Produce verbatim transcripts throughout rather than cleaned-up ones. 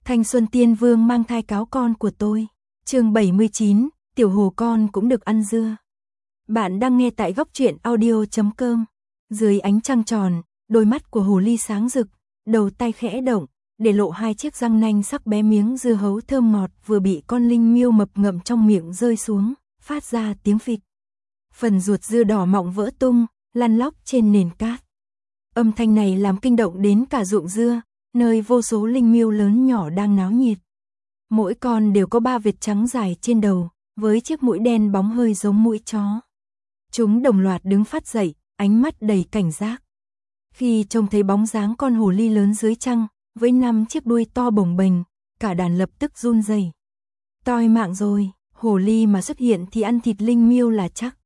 Thanh Xuân Tiên Vương mang thai cáo con của tôi. Chương bảy mươi chín, tiểu hồ con cũng được ăn dưa. Bạn đang nghe tại góc truyện audio chấm com. Dưới ánh trăng tròn, đôi mắt của hồ ly sáng rực, đầu tay khẽ động, để lộ hai chiếc răng nanh sắc bé, miếng dưa hấu thơm ngọt vừa bị con linh miêu mập ngậm trong miệng rơi xuống, phát ra tiếng phịch. Phần ruột dưa đỏ mọng vỡ tung, lăn lóc trên nền cát. Âm thanh này làm kinh động đến cả ruộng dưa, nơi vô số linh miêu lớn nhỏ đang náo nhiệt. Mỗi con đều có ba vệt trắng dài trên đầu, với chiếc mũi đen bóng hơi giống mũi chó. Chúng đồng loạt đứng phát dậy, ánh mắt đầy cảnh giác. Khi trông thấy bóng dáng con hồ ly lớn dưới trăng, với năm chiếc đuôi to bồng bềnh, cả đàn lập tức run rẩy. Toi mạng rồi, hồ ly mà xuất hiện thì ăn thịt linh miêu là chắc.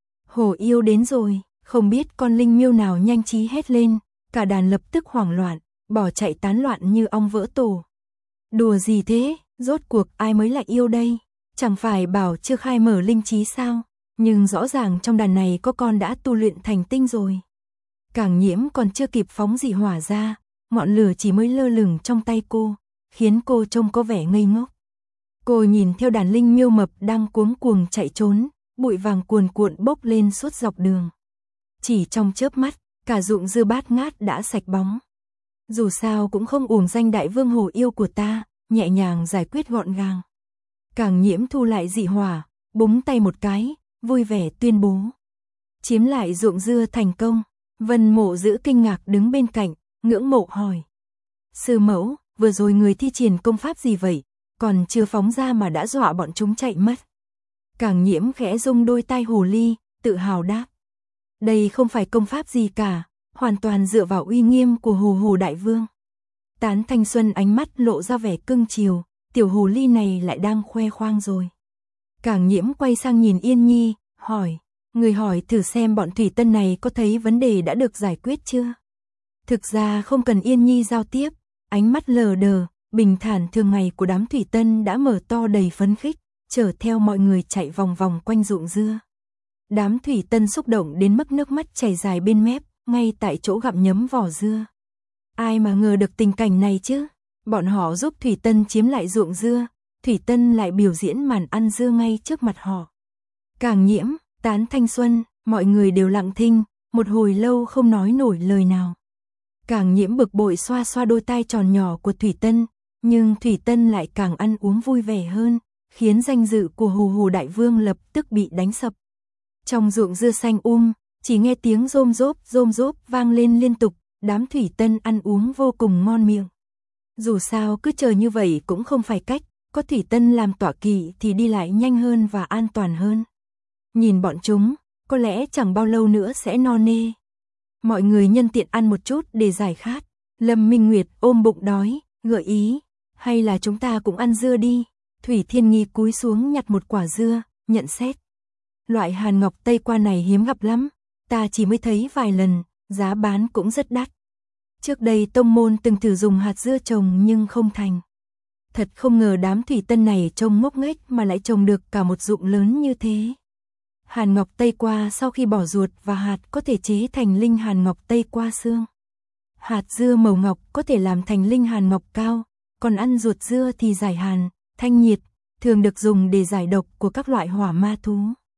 Hổ yêu đến rồi, không biết con linh miêu nào nhanh trí hét lên, cả đàn lập tức hoảng loạn, bỏ chạy tán loạn như ong vỡ tổ. Đùa gì thế, rốt cuộc ai mới là yêu đây? Chẳng phải bảo chưa khai mở linh trí sao? Nhưng rõ ràng trong đàn này có con đã tu luyện thành tinh rồi. Càng Nhiễm còn chưa kịp phóng dị hỏa ra, ngọn lửa chỉ mới lơ lửng trong tay cô, khiến cô trông có vẻ ngây ngốc. Cô nhìn theo đàn linh miêu mập đang cuống cuồng chạy trốn, bụi vàng cuồn cuộn bốc lên suốt dọc đường. Chỉ trong chớp mắt, cả ruộng dưa bát ngát đã sạch bóng. Dù sao cũng không uổng danh đại vương hồ yêu của ta, nhẹ nhàng giải quyết gọn gàng. Càng Nhiễm thu lại dị hỏa, búng tay một cái, vui vẻ tuyên bố. Chiếm lại ruộng dưa thành công. Vân Mộ Giữ kinh ngạc đứng bên cạnh, ngưỡng mộ hỏi. Sư mẫu, vừa rồi người thi triển công pháp gì vậy? Còn chưa phóng ra mà đã dọa bọn chúng chạy mất. Càng Nhiễm khẽ rung đôi tai hồ ly, tự hào đáp. Đây không phải công pháp gì cả, hoàn toàn dựa vào uy nghiêm của hồ hồ đại vương. Tán Thanh Xuân ánh mắt lộ ra vẻ cưng chiều, tiểu hồ ly này lại đang khoe khoang rồi. Càng Nhiễm quay sang nhìn Yên Nhi, hỏi. Người hỏi thử xem bọn thủy tân này có thấy vấn đề đã được giải quyết chưa? Thực ra không cần Yên Nhi giao tiếp, ánh mắt lờ đờ, bình thản thường ngày của đám thủy tân đã mở to đầy phấn khích, chở theo mọi người chạy vòng vòng quanh ruộng dưa. Đám thủy tân xúc động đến mức nước mắt chảy dài bên mép, ngay tại chỗ gặm nhấm vỏ dưa. Ai mà ngờ được tình cảnh này chứ? Bọn họ giúp thủy tân chiếm lại ruộng dưa, thủy tân lại biểu diễn màn ăn dưa ngay trước mặt họ. Càng Nhiễm, Tán Thanh Xuân, mọi người đều lặng thinh, một hồi lâu không nói nổi lời nào. Càng Nhiễm bực bội xoa xoa đôi tai tròn nhỏ của Thủy Tân, nhưng Thủy Tân lại càng ăn uống vui vẻ hơn, khiến danh dự của hồ hồ đại vương lập tức bị đánh sập. Trong ruộng dưa xanh um, chỉ nghe tiếng rôm rốp rôm rốp vang lên liên tục, đám Thủy Tân ăn uống vô cùng ngon miệng. Dù sao cứ chờ như vậy cũng không phải cách, có Thủy Tân làm tọa kỵ thì đi lại nhanh hơn và an toàn hơn. Nhìn bọn chúng, có lẽ chẳng bao lâu nữa sẽ no nê. Mọi người nhân tiện ăn một chút để giải khát. Lâm Minh Nguyệt ôm bụng đói, gợi ý. Hay là chúng ta cũng ăn dưa đi. Thủy Thiên Nghi cúi xuống nhặt một quả dưa, nhận xét. Loại hàn ngọc Tây qua này hiếm gặp lắm. Ta chỉ mới thấy vài lần, giá bán cũng rất đắt. Trước đây tông môn từng thử dùng hạt dưa trồng nhưng không thành. Thật không ngờ đám thủy tân này trông ngốc nghếch mà lại trồng được cả một ruộng lớn như thế. Hàn ngọc Tây qua sau khi bỏ ruột và hạt có thể chế thành linh hàn ngọc Tây qua xương. Hạt dưa màu ngọc có thể làm thành linh hàn ngọc cao, còn ăn ruột dưa thì giải hàn, thanh nhiệt, thường được dùng để giải độc của các loại hỏa ma thú.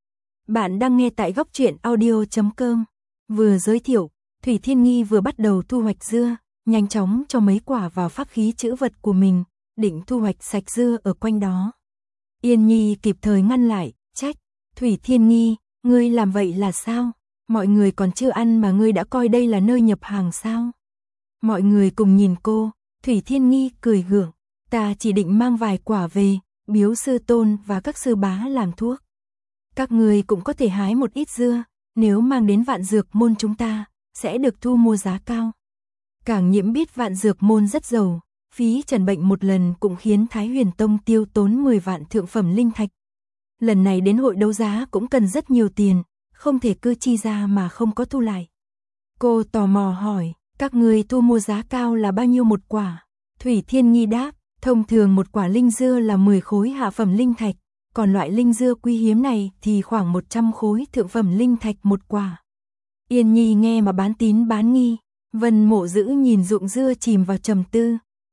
Bạn đang nghe tại góc truyện audio chấm com. Vừa giới thiệu, Thủy Thiên Nghi vừa bắt đầu thu hoạch dưa, nhanh chóng cho mấy quả vào pháp khí trữ vật của mình, định thu hoạch sạch dưa ở quanh đó. Yên Nhi kịp thời ngăn lại, trách. Thủy Thiên Nghi, ngươi làm vậy là sao? Mọi người còn chưa ăn mà ngươi đã coi đây là nơi nhập hàng sao? Mọi người cùng nhìn cô, Thủy Thiên Nghi cười gượng. Ta chỉ định mang vài quả về, biếu sư tôn và các sư bá làm thuốc. Các ngươi cũng có thể hái một ít dưa, nếu mang đến Vạn Dược Môn chúng ta, sẽ được thu mua giá cao. Càng Nhiễm biết Vạn Dược Môn rất giàu, phí trần bệnh một lần cũng khiến Thái Huyền Tông tiêu tốn mười vạn thượng phẩm linh thạch. Lần này đến hội đấu giá cũng cần rất nhiều tiền, không thể cứ chi ra mà không có thu lại. Cô tò mò hỏi, các người thu mua giá cao là bao nhiêu một quả? Thủy Thiên Nghi đáp, thông thường một quả linh dưa là mười khối hạ phẩm linh thạch, còn loại linh dưa quý hiếm này thì khoảng một trăm khối thượng phẩm linh thạch một quả. Yên Nhi nghe mà bán tín bán nghi, Vân Mộ Giữ nhìn ruộng dưa chìm vào trầm tư,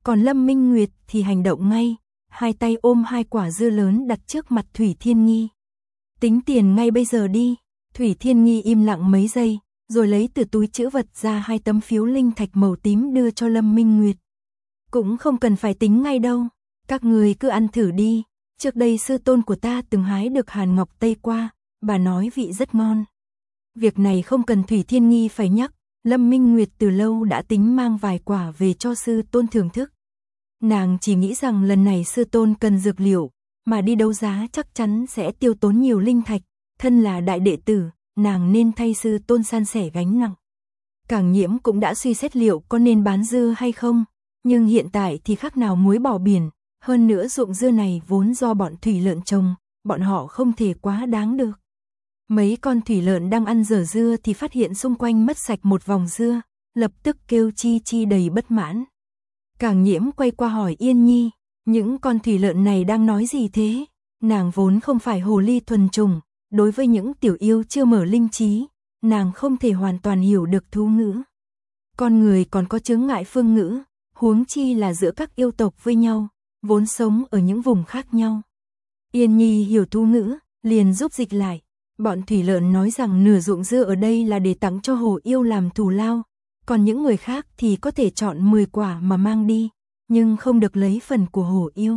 Còn Lâm Minh Nguyệt thì hành động ngay, hai tay ôm hai quả dưa lớn đặt trước mặt Thủy Thiên Nghi. Tính tiền ngay bây giờ đi. Thủy Thiên Nghi im lặng mấy giây, rồi lấy từ túi trữ vật ra hai tấm phiếu linh thạch màu tím đưa cho Lâm Minh Nguyệt. Cũng không cần phải tính ngay đâu, các người cứ ăn thử đi, trước đây sư tôn của ta từng hái được hàn ngọc tây qua, bà nói vị rất ngon. Việc này không cần Thủy Thiên Nghi phải nhắc, Lâm Minh Nguyệt từ lâu đã tính mang vài quả về cho sư tôn thưởng thức. Nàng chỉ nghĩ rằng lần này sư tôn cần dược liệu, mà đi đấu giá chắc chắn sẽ tiêu tốn nhiều linh thạch, thân là đại đệ tử, nàng nên thay sư tôn san sẻ gánh nặng. Cảng Nhiễm cũng đã suy xét liệu có nên bán dưa hay không, nhưng hiện tại thì khác nào muối bỏ biển, hơn nữa ruộng dưa này vốn do bọn thủy lợn trồng, bọn họ không thể quá đáng được. Mấy con thủy lợn đang ăn dở dưa thì phát hiện xung quanh mất sạch một vòng dưa, lập tức kêu chi chi đầy bất mãn. Cảng Nhiễm quay qua hỏi Yên Nhi, những con thủy lợn này đang nói gì thế? Nàng vốn không phải hồ ly thuần chủng, đối với những tiểu yêu chưa mở linh trí, nàng không thể hoàn toàn hiểu được thú ngữ. Con người còn có chướng ngại phương ngữ, huống chi là giữa các yêu tộc với nhau, vốn sống ở những vùng khác nhau. Yên Nhi hiểu thú ngữ, liền giúp dịch lại. Bọn thủy lợn nói rằng nửa ruộng dưa ở đây là để tặng cho hồ yêu làm thù lao, còn những người khác thì có thể chọn mười quả mà mang đi, nhưng không được lấy phần của hồ yêu.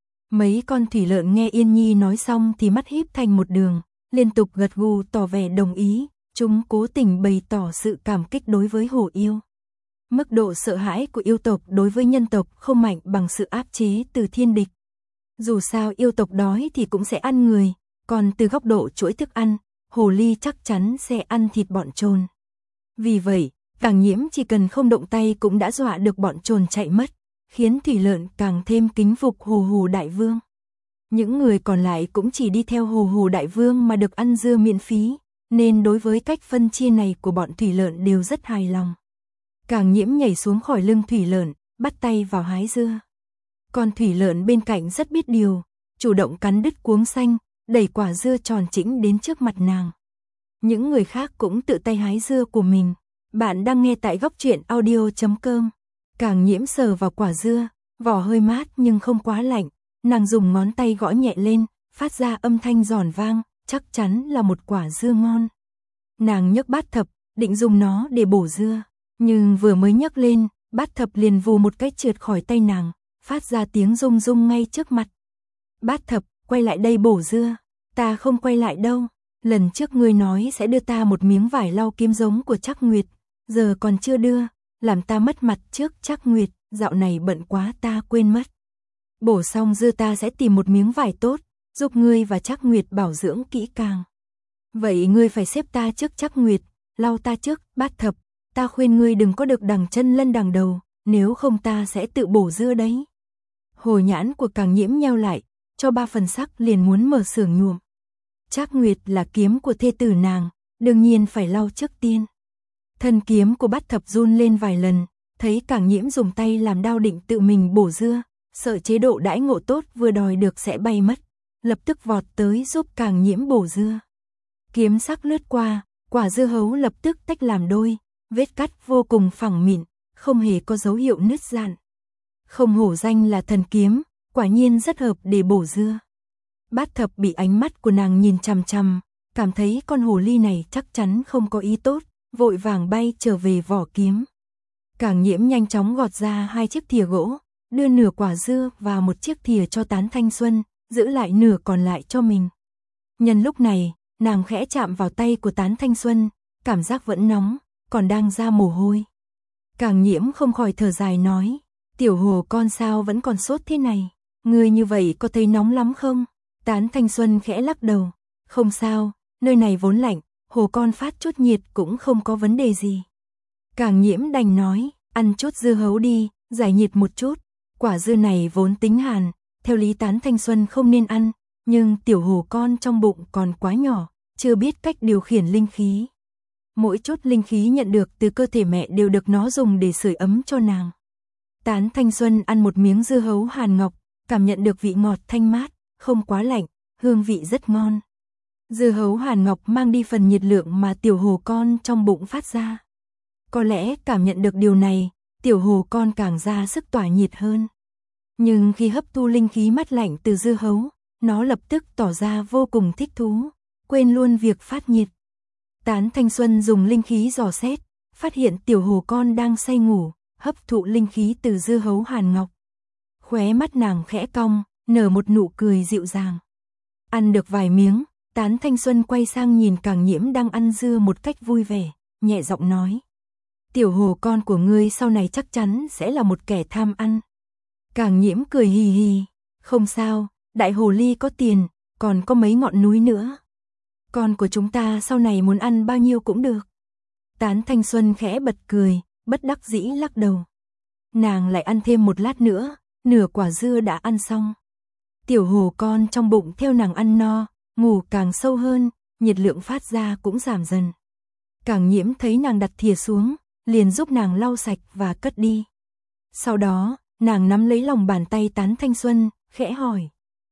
Mấy con thủy lợn nghe Yên Nhi nói xong thì mắt híp thành một đường, liên tục gật gù tỏ vẻ đồng ý, chúng cố tình bày tỏ sự cảm kích đối với hồ yêu. Mức độ sợ hãi của yêu tộc đối với nhân tộc không mạnh bằng sự áp chế từ thiên địch. Dù sao yêu tộc đói thì cũng sẽ ăn người, còn từ góc độ chuỗi thức ăn, hồ ly chắc chắn sẽ ăn thịt bọn trồn. Vì vậy, Cảng Nhiễm chỉ cần không động tay cũng đã dọa được bọn trồn chạy mất, khiến thủy lợn càng thêm kính phục Hồ Hồ Đại Vương. Những người còn lại cũng chỉ đi theo Hồ Hồ Đại Vương mà được ăn dưa miễn phí, nên đối với cách phân chia này của bọn thủy lợn đều rất hài lòng. Cảng Nhiễm nhảy xuống khỏi lưng thủy lợn, bắt tay vào hái dưa. Con thủy lợn bên cạnh rất biết điều, chủ động cắn đứt cuống xanh, đẩy quả dưa tròn chỉnh đến trước mặt nàng. Những người khác cũng tự tay hái dưa của mình. Bạn đang nghe tại góc truyện audio chấm com. Cảng Nhiễm sờ vào quả dưa, vỏ hơi mát nhưng không quá lạnh, nàng dùng ngón tay gõ nhẹ lên, phát ra âm thanh giòn vang, chắc chắn là một quả dưa ngon. Nàng nhấc bát thập, định dùng nó để bổ dưa, nhưng vừa mới nhấc lên, bát thập liền vù một cái trượt khỏi tay nàng, phát ra tiếng rung rung ngay trước mặt. Bát thập, quay lại đây bổ dưa. Ta không quay lại đâu, lần trước ngươi nói sẽ đưa ta một miếng vải lau kiếm giống của Trác Nguyệt, giờ còn chưa đưa, làm ta mất mặt trước Trác Nguyệt, dạo này bận quá ta quên mất. Bổ xong dưa ta sẽ tìm một miếng vải tốt, giúp ngươi và Trác Nguyệt bảo dưỡng kỹ càng. Vậy ngươi phải xếp ta trước Trác Nguyệt, lau ta trước. Bát thập, ta khuyên ngươi đừng có được đằng chân lân đằng đầu, nếu không ta sẽ tự bổ dưa đấy. Hồi nhãn của Cảng Nhiễm nheo lại, cho ba phần sắc liền muốn mở xưởng nhuộm. Trác Nguyệt là kiếm của thê tử nàng, đương nhiên phải lau trước tiên. Thân kiếm của Bát thập run lên vài lần, thấy Cảng Nhiễm dùng tay làm đao định tự mình bổ dưa, sợ chế độ đãi ngộ tốt vừa đòi được sẽ bay mất, lập tức vọt tới giúp Cảng Nhiễm bổ dưa. Kiếm sắc lướt qua, quả dưa hấu lập tức tách làm đôi, vết cắt vô cùng phẳng mịn, không hề có dấu hiệu nứt rạn. Không hổ danh là thần kiếm, quả nhiên rất hợp để bổ dưa. Bát thập bị ánh mắt của nàng nhìn chằm chằm, cảm thấy con hồ ly này chắc chắn không có ý tốt, vội vàng bay trở về vỏ kiếm. Cảng Nhiễm nhanh chóng gọt ra hai chiếc thìa gỗ, đưa nửa quả dưa và một chiếc thìa cho Tán Thanh Xuân, giữ lại nửa còn lại cho mình. Nhân lúc này, nàng khẽ chạm vào tay của Tán Thanh Xuân, cảm giác vẫn nóng, còn đang ra mồ hôi. Cảng Nhiễm không khỏi thở dài nói, tiểu hồ con sao vẫn còn sốt thế này, ngươi như vậy có thấy nóng lắm không? Tán Thanh Xuân khẽ lắc đầu, không sao, nơi này vốn lạnh, hồ con phát chút nhiệt cũng không có vấn đề gì. Cảng Nhiễm đành nói, ăn chút dưa hấu đi, giải nhiệt một chút, quả dưa này vốn tính hàn, theo lý Tán Thanh Xuân không nên ăn, nhưng tiểu hồ con trong bụng còn quá nhỏ, chưa biết cách điều khiển linh khí. Mỗi chút linh khí nhận được từ cơ thể mẹ đều được nó dùng để sưởi ấm cho nàng. Tán Thanh Xuân ăn một miếng dưa hấu hàn ngọc, cảm nhận được vị ngọt thanh mát, không quá lạnh, hương vị rất ngon. Dưa hấu hàn ngọc mang đi phần nhiệt lượng mà tiểu hồ con trong bụng phát ra. Có lẽ cảm nhận được điều này, tiểu hồ con càng ra sức tỏa nhiệt hơn. Nhưng khi hấp thu linh khí mát lạnh từ dưa hấu, nó lập tức tỏ ra vô cùng thích thú, quên luôn việc phát nhiệt. Tán Thanh Xuân dùng linh khí dò xét, phát hiện tiểu hồ con đang say ngủ, hấp thụ linh khí từ dưa hấu hàn ngọc. Khóe mắt nàng khẽ cong, nở một nụ cười dịu dàng. Ăn được vài miếng, Tán Thanh Xuân quay sang nhìn Càng Nhiễm đang ăn dưa một cách vui vẻ, nhẹ giọng nói. Tiểu hồ con của ngươi sau này chắc chắn sẽ là một kẻ tham ăn. Càng Nhiễm cười hì hì, không sao, đại hồ ly có tiền, còn có mấy ngọn núi nữa. Con của chúng ta sau này muốn ăn bao nhiêu cũng được. Tán Thanh Xuân khẽ bật cười, bất đắc dĩ lắc đầu. Nàng lại ăn thêm một lát nữa, nửa quả dưa đã ăn xong. Tiểu hồ con trong bụng theo nàng ăn no, ngủ càng sâu hơn, nhiệt lượng phát ra cũng giảm dần. Càng Nhiễm thấy nàng đặt thìa xuống, liền giúp nàng lau sạch và cất đi. Sau đó, nàng nắm lấy lòng bàn tay Tán Thanh Xuân, khẽ hỏi.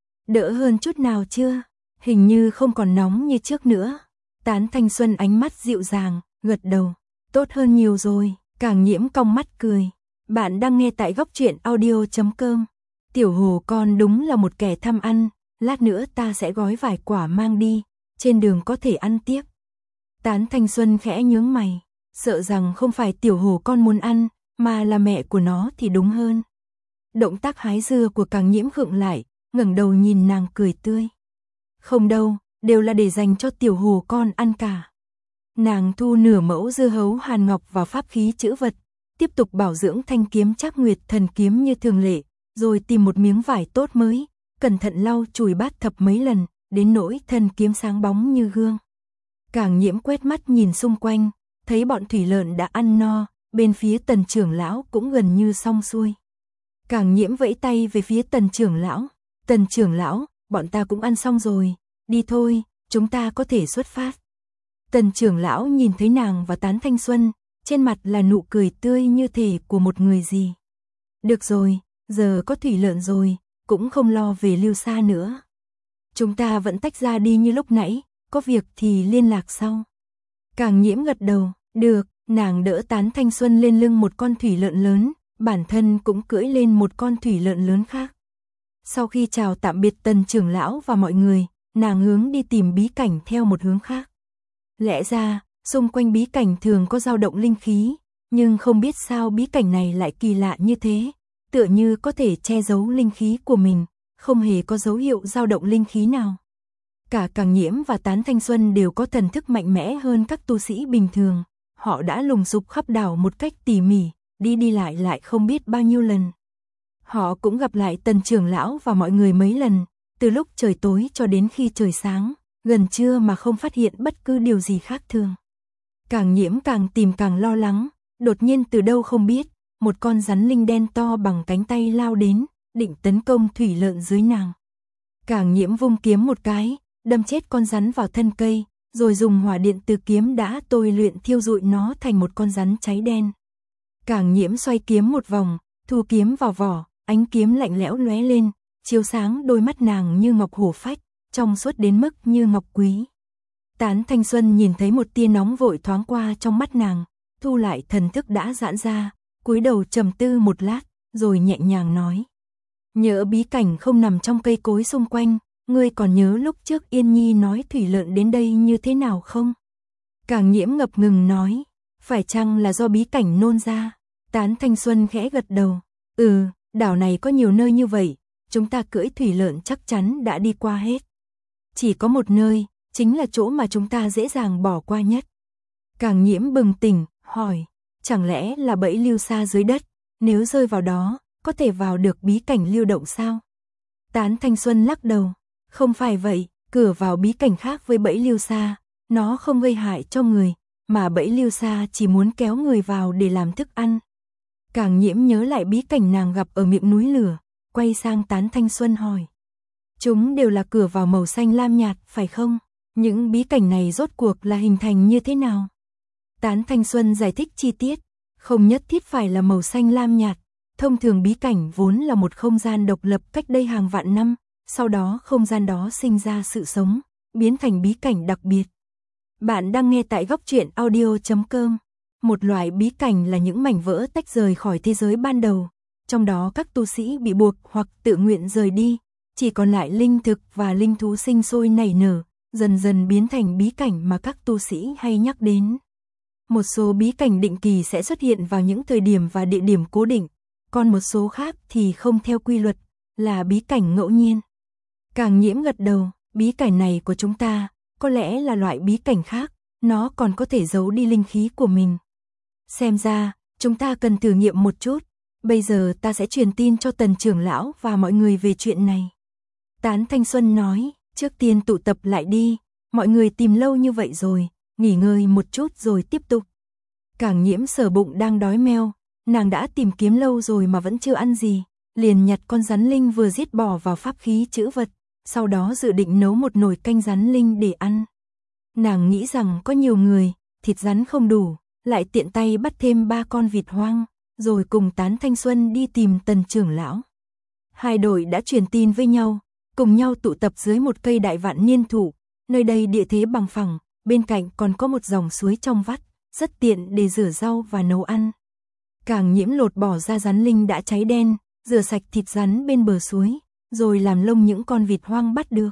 Đỡ hơn chút nào chưa? Hình như không còn nóng như trước nữa. Tán Thanh Xuân ánh mắt dịu dàng, gật đầu. Tốt hơn nhiều rồi. Càng Nhiễm cong mắt cười. Bạn đang nghe tại góc truyện audio chấm com. Tiểu hồ con đúng là một kẻ tham ăn. Lát nữa ta sẽ gói vài quả mang đi, trên đường có thể ăn tiếp. Tán Thanh Xuân khẽ nhướng mày, sợ rằng không phải tiểu hồ con muốn ăn, mà là mẹ của nó thì đúng hơn. Động tác hái dưa của Càng Nhiễm khựng lại, ngẩng đầu nhìn nàng cười tươi. Không đâu, đều là để dành cho tiểu hồ con ăn cả. Nàng thu nửa mẫu dưa hấu hàn ngọc vào pháp khí trữ vật, tiếp tục bảo dưỡng thanh kiếm Trác Nguyệt thần kiếm như thường lệ, rồi tìm một miếng vải tốt mới, cẩn thận lau chùi bát thập mấy lần, đến nỗi thân kiếm sáng bóng như gương. Càng Nhiễm quét mắt nhìn xung quanh, thấy bọn thủy lợn đã ăn no, bên phía Tần trưởng lão cũng gần như xong xuôi. Càng Nhiễm vẫy tay về phía Tần trưởng lão, Tần trưởng lão, bọn ta cũng ăn xong rồi, đi thôi, chúng ta có thể xuất phát. Tần trưởng lão nhìn thấy nàng và Tán Thanh Xuân, trên mặt là nụ cười tươi như thể của một người gì. Được rồi, giờ có thủy lợn rồi, cũng không lo về Lưu Sa nữa. Chúng ta vẫn tách ra đi như lúc nãy, có việc thì liên lạc sau. Càng Nhiễm gật đầu, được, nàng đỡ Tán Thanh Xuân lên lưng một con thủy lợn lớn, bản thân cũng cưỡi lên một con thủy lợn lớn khác. Sau khi chào tạm biệt Tần trưởng lão và mọi người, nàng hướng đi tìm bí cảnh theo một hướng khác. Lẽ ra, xung quanh bí cảnh thường có dao động linh khí, nhưng không biết sao bí cảnh này lại kỳ lạ như thế, tựa như có thể che giấu linh khí của mình, không hề có dấu hiệu dao động linh khí nào. Cả Càng Nhiễm và Tán Thanh Xuân đều có thần thức mạnh mẽ hơn các tu sĩ bình thường, họ đã lùng sục khắp đảo một cách tỉ mỉ, đi đi lại lại không biết bao nhiêu lần. Họ cũng gặp lại Tần trưởng lão và mọi người mấy lần, từ lúc trời tối cho đến khi trời sáng, gần trưa mà không phát hiện bất cứ điều gì khác thường. Càng Nhiễm càng tìm càng lo lắng, đột nhiên từ đâu không biết, một con rắn linh đen to bằng cánh tay lao đến, định tấn công thủy lợn dưới nàng. Càng Nhiễm vung kiếm một cái, đâm chết con rắn vào thân cây, rồi dùng hỏa điện từ kiếm đã tôi luyện thiêu rụi nó thành một con rắn cháy đen. Càng Nhiễm xoay kiếm một vòng, thu kiếm vào vỏ, ánh kiếm lạnh lẽo lóe lên, chiếu sáng đôi mắt nàng như ngọc hổ phách, trong suốt đến mức như ngọc quý. Tán Thanh Xuân nhìn thấy một tia nóng vội thoáng qua trong mắt nàng, thu lại thần thức đã giãn ra, cúi đầu trầm tư một lát, rồi nhẹ nhàng nói. Nhớ bí cảnh không nằm trong cây cối xung quanh, ngươi còn nhớ lúc trước Yên Nhi nói thủy lợn đến đây như thế nào không? Càng Nhiễm ngập ngừng nói, phải chăng là do bí cảnh nôn ra? Tán Thanh Xuân khẽ gật đầu, ừ, đảo này có nhiều nơi như vậy, chúng ta cưỡi thủy lợn chắc chắn đã đi qua hết. Chỉ có một nơi, chính là chỗ mà chúng ta dễ dàng bỏ qua nhất. Càng Nhiễm bừng tỉnh, hỏi, chẳng lẽ là bẫy Lưu Sa dưới đất, nếu rơi vào đó, có thể vào được bí cảnh lưu động sao? Tán Thanh Xuân lắc đầu, không phải vậy, cửa vào bí cảnh khác với bẫy Lưu Sa, nó không gây hại cho người, mà bẫy Lưu Sa chỉ muốn kéo người vào để làm thức ăn. Càng Nhiễm nhớ lại bí cảnh nàng gặp ở miệng núi lửa, quay sang Tán Thanh Xuân hỏi. Chúng đều là cửa vào màu xanh lam nhạt, phải không? Những bí cảnh này rốt cuộc là hình thành như thế nào? Tán Thanh Xuân giải thích chi tiết, không nhất thiết phải là màu xanh lam nhạt, thông thường bí cảnh vốn là một không gian độc lập cách đây hàng vạn năm, sau đó không gian đó sinh ra sự sống, biến thành bí cảnh đặc biệt. Bạn đang nghe tại góc truyện audio chấm com. Một loại bí cảnh là những mảnh vỡ tách rời khỏi thế giới ban đầu, trong đó các tu sĩ bị buộc hoặc tự nguyện rời đi, chỉ còn lại linh thực và linh thú sinh sôi nảy nở, dần dần biến thành bí cảnh mà các tu sĩ hay nhắc đến. Một số bí cảnh định kỳ sẽ xuất hiện vào những thời điểm và địa điểm cố định, còn một số khác thì không theo quy luật, là bí cảnh ngẫu nhiên. Càng Nhiễm gật đầu, bí cảnh này của chúng ta, có lẽ là loại bí cảnh khác, nó còn có thể giấu đi linh khí của mình. Xem ra, chúng ta cần thử nghiệm một chút, bây giờ ta sẽ truyền tin cho Tần trưởng lão và mọi người về chuyện này. Tán Thanh Xuân nói, trước tiên tụ tập lại đi, mọi người tìm lâu như vậy rồi, nghỉ ngơi một chút rồi tiếp tục. Càng Nhiễm sờ bụng đang đói meo, nàng đã tìm kiếm lâu rồi mà vẫn chưa ăn gì, liền nhặt con rắn linh vừa giết bỏ vào pháp khí trữ vật, sau đó dự định nấu một nồi canh rắn linh để ăn. Nàng nghĩ rằng có nhiều người, thịt rắn không đủ, lại tiện tay bắt thêm ba con vịt hoang, rồi cùng Tán Thanh Xuân đi tìm Tần trưởng lão. Hai đội đã truyền tin với nhau, cùng nhau tụ tập dưới một cây đại vạn niên thụ, nơi đây địa thế bằng phẳng, bên cạnh còn có một dòng suối trong vắt, rất tiện để rửa rau và nấu ăn. Càng Nhiễm lột bỏ ra rắn linh đã cháy đen, rửa sạch thịt rắn bên bờ suối, rồi làm lông những con vịt hoang bắt được.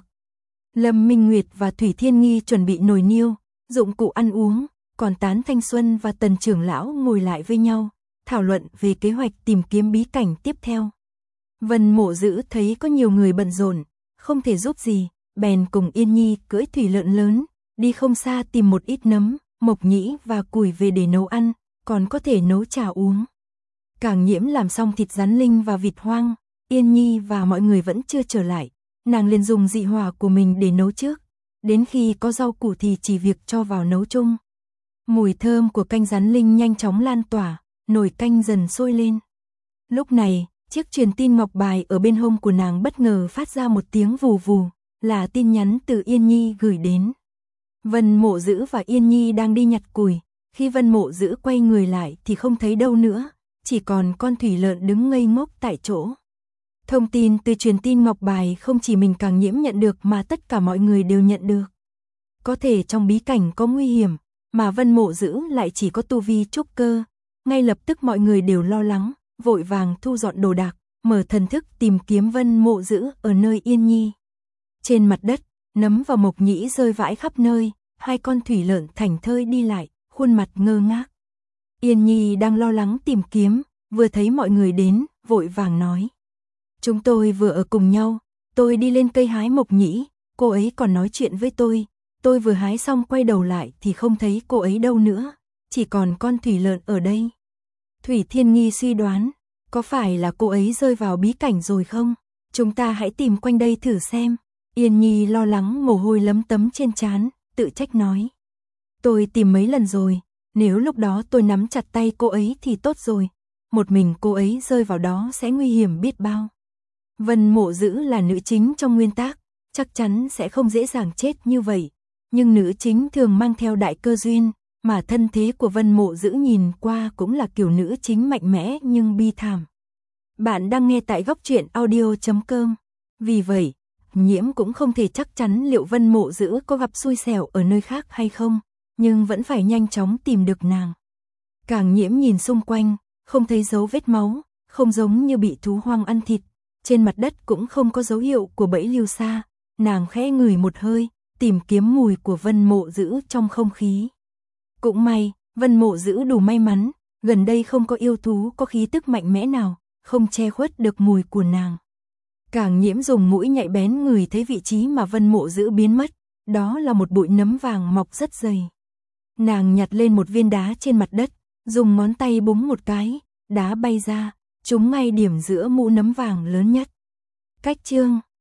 Lâm Minh Nguyệt và Thủy Thiên Nghi chuẩn bị nồi niêu, dụng cụ ăn uống, còn Tán Thanh Xuân và Tần trưởng lão ngồi lại với nhau, thảo luận về kế hoạch tìm kiếm bí cảnh tiếp theo. Vân Mộ Dữ thấy có nhiều người bận rộn, không thể giúp gì, bèn cùng Yên Nhi cưỡi thủy lợn lớn, đi không xa tìm một ít nấm, mộc nhĩ và củi về để nấu ăn, còn có thể nấu trà uống. Càng Nhiễm làm xong thịt rắn linh và vịt hoang, Yên Nhi và mọi người vẫn chưa trở lại, nàng liền dùng dị hỏa của mình để nấu trước, đến khi có rau củ thì chỉ việc cho vào nấu chung. Mùi thơm của canh rắn linh nhanh chóng lan tỏa, nồi canh dần sôi lên. Lúc này, chiếc truyền tin ngọc bài ở bên hông của nàng bất ngờ phát ra một tiếng vù vù, là tin nhắn từ Yên Nhi gửi đến. Vân Mộ Dữ và Yên Nhi đang đi nhặt củi, khi Vân Mộ Dữ quay người lại thì không thấy đâu nữa, chỉ còn con thủy lợn đứng ngây ngốc tại chỗ. Thông tin từ truyền tin ngọc bài không chỉ mình Càng Nhiễm nhận được mà tất cả mọi người đều nhận được. Có thể trong bí cảnh có nguy hiểm, mà Vân Mộ Dữ lại chỉ có tu vi trúc cơ, ngay lập tức mọi người đều lo lắng, vội vàng thu dọn đồ đạc, mở thần thức tìm kiếm Vân Mộ Dữ ở nơi Yên Nhi. Trên mặt đất, nấm và mộc nhĩ rơi vãi khắp nơi, hai con thủy lợn thảnh thơi đi lại, khuôn mặt ngơ ngác. Yên Nhi đang lo lắng tìm kiếm, vừa thấy mọi người đến, vội vàng nói. Chúng tôi vừa ở cùng nhau, tôi đi lên cây hái mộc nhĩ, cô ấy còn nói chuyện với tôi, tôi vừa hái xong quay đầu lại thì không thấy cô ấy đâu nữa, chỉ còn con thủy lợn ở đây. Thủy Thiên Nghi suy đoán, có phải là cô ấy rơi vào bí cảnh rồi không? Chúng ta hãy tìm quanh đây thử xem. Yên Nhi lo lắng mồ hôi lấm tấm trên trán, tự trách nói. Tôi tìm mấy lần rồi, nếu lúc đó tôi nắm chặt tay cô ấy thì tốt rồi, một mình cô ấy rơi vào đó sẽ nguy hiểm biết bao. Vân Mộ Dữ là nữ chính trong nguyên tác, chắc chắn sẽ không dễ dàng chết như vậy, nhưng nữ chính thường mang theo đại cơ duyên, mà thân thế của Vân Mộ Dữ nhìn qua cũng là kiểu nữ chính mạnh mẽ nhưng bi thảm. Bạn đang nghe tại góc truyện audio chấm com. Vì vậy, Nhiễm cũng không thể chắc chắn liệu Vân Mộ Dữ có gặp xui xẻo ở nơi khác hay không, nhưng vẫn phải nhanh chóng tìm được nàng. Càng Nhiễm nhìn xung quanh, không thấy dấu vết máu, không giống như bị thú hoang ăn thịt, trên mặt đất cũng không có dấu hiệu của bẫy lưu sa, nàng khẽ ngửi một hơi, tìm kiếm mùi của Vân Mộ Dữ trong không khí. Cũng may, Vân Mộ Dữ đủ may mắn, gần đây không có yêu thú có khí tức mạnh mẽ nào, không che khuất được mùi của nàng. Càng Nhiễm dùng mũi nhạy bén ngửi thấy vị trí mà Vân Mộ Dữ biến mất, đó là một bụi nấm vàng mọc rất dày. Nàng nhặt lên một viên đá trên mặt đất, dùng ngón tay búng một cái, đá bay ra, trúng ngay điểm giữa mũ nấm vàng lớn nhất. Cách chương